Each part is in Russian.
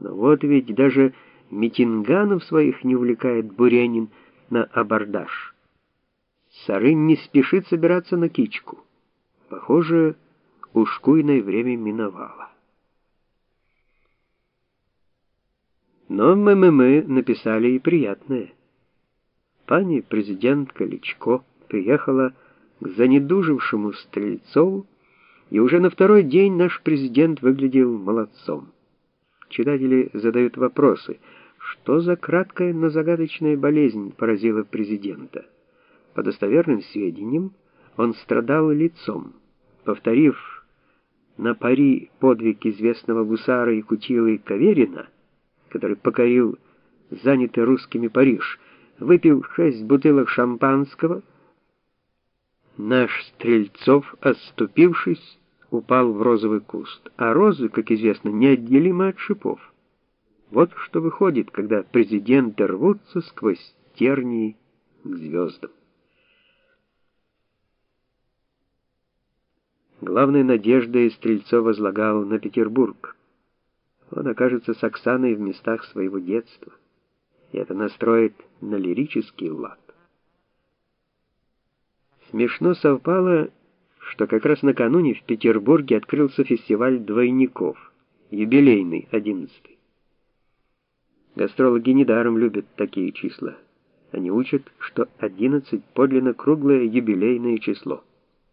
Но вот ведь даже митинганов своих не увлекает Буренин на абордаж. Сарым не спешит собираться на кичку. Похоже, ушкуйное время миновало. Но мы написали и приятное. Пани президентка Личко приехала к занедужившему Стрельцову, и уже на второй день наш президент выглядел молодцом. Читатели задают вопросы, что за краткая, но загадочная болезнь поразила президента. По достоверным сведениям, он страдал лицом. Повторив на пари подвиг известного гусара Якутилы Каверина, который покорил занятый русскими Париж, выпив 6 бутылок шампанского, наш Стрельцов, отступившись, упал в розовый куст. А розы, как известно, неотделимы от шипов. Вот что выходит, когда президенты рвутся сквозь тернии к звездам. Главной надеждой Стрельцов возлагал на Петербург. Он окажется с Оксаной в местах своего детства, и это настроит на лирический лад. Смешно совпало, что как раз накануне в Петербурге открылся фестиваль двойников, юбилейный, 11-й. Гастрологи недаром любят такие числа. Они учат, что 11 подлинно круглое юбилейное число.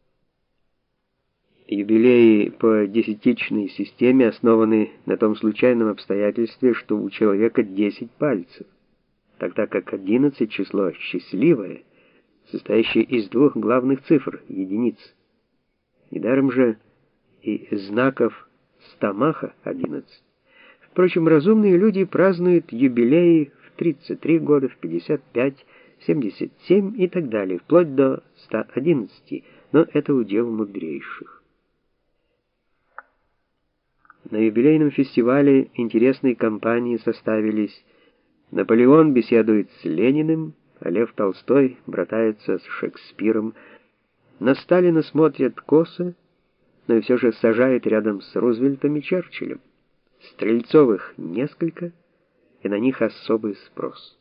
Юбилеи по десятичной системе основаны на том случайном обстоятельстве, что у человека 10 пальцев, тогда как 11 число счастливое, состоящее из двух главных цифр, единиц. Недаром же и знаков стомаха 11. Впрочем, разумные люди празднуют юбилеи в 33 года, в 55, 77 и так далее, вплоть до 111, но это удел мудрейших. На юбилейном фестивале интересные компании составились. Наполеон беседует с Лениным, а Лев Толстой братается с Шекспиром. На Сталина смотрят косо, но и все же сажает рядом с Рузвельтом и Черчиллем. Стрельцовых несколько, и на них особый спрос.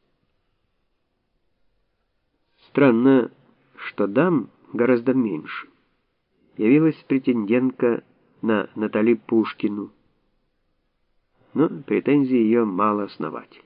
Странно, что дам гораздо меньше. Явилась претендентка на Натали Пушкину, но претензии ее малоосновательны.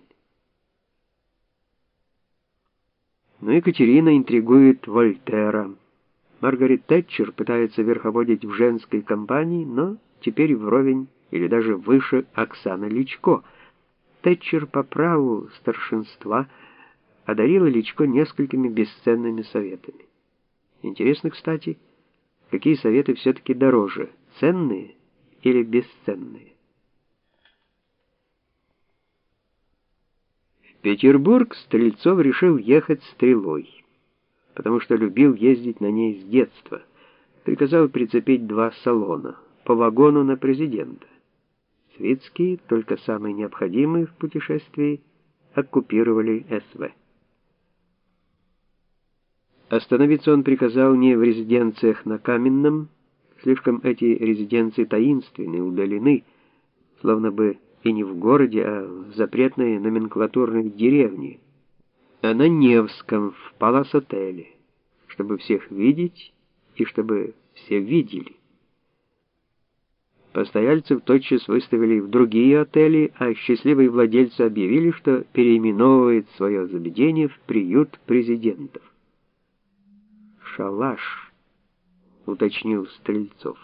Но Екатерина интригует Вольтера. Маргарет Тэтчер пытается верховодить в женской компании, но теперь вровень или даже выше Оксаны Личко. Тэтчер по праву старшинства одарила Личко несколькими бесценными советами. Интересно, кстати, какие советы все-таки дороже, ценные или бесценные? В Петербург Стрельцов решил ехать стрелой, потому что любил ездить на ней с детства. Приказал прицепить 2 салона, по вагону на президента. Свитские, только самые необходимые в путешествии, оккупировали СВ. Остановиться он приказал не в резиденциях на Каменном, слишком эти резиденции таинственны, удалены, словно бы и не в городе, а в запретной номенклатурной деревне, а на Невском, в Палас-отеле, чтобы всех видеть и чтобы все видели. Постояльцев тотчас выставили в другие отели, а счастливые владельцы объявили, что переименовывает свое заведение в приют президентов. «Шалаш», — уточнил Стрельцов.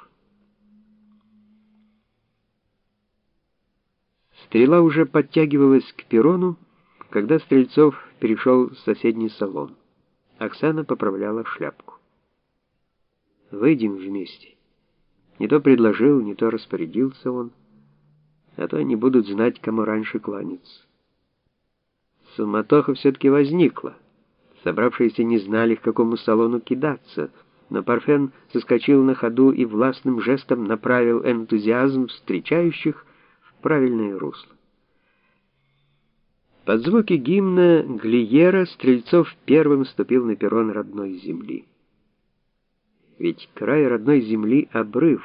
Стрела уже подтягивалась к перрону, когда Стрельцов перешел в соседний салон. Оксана поправляла шляпку. «Выйдем вместе». Не то предложил, не то распорядился он, а то они будут знать, кому раньше кланяться. Суматоха все-таки возникла. Собравшиеся не знали, к какому салону кидаться, но Парфен соскочил на ходу и властным жестом направил энтузиазм встречающих в правильное русло. Под звуки гимна Глиера Стрельцов первым ступил на перрон родной земли. Ведь край родной земли — обрыв,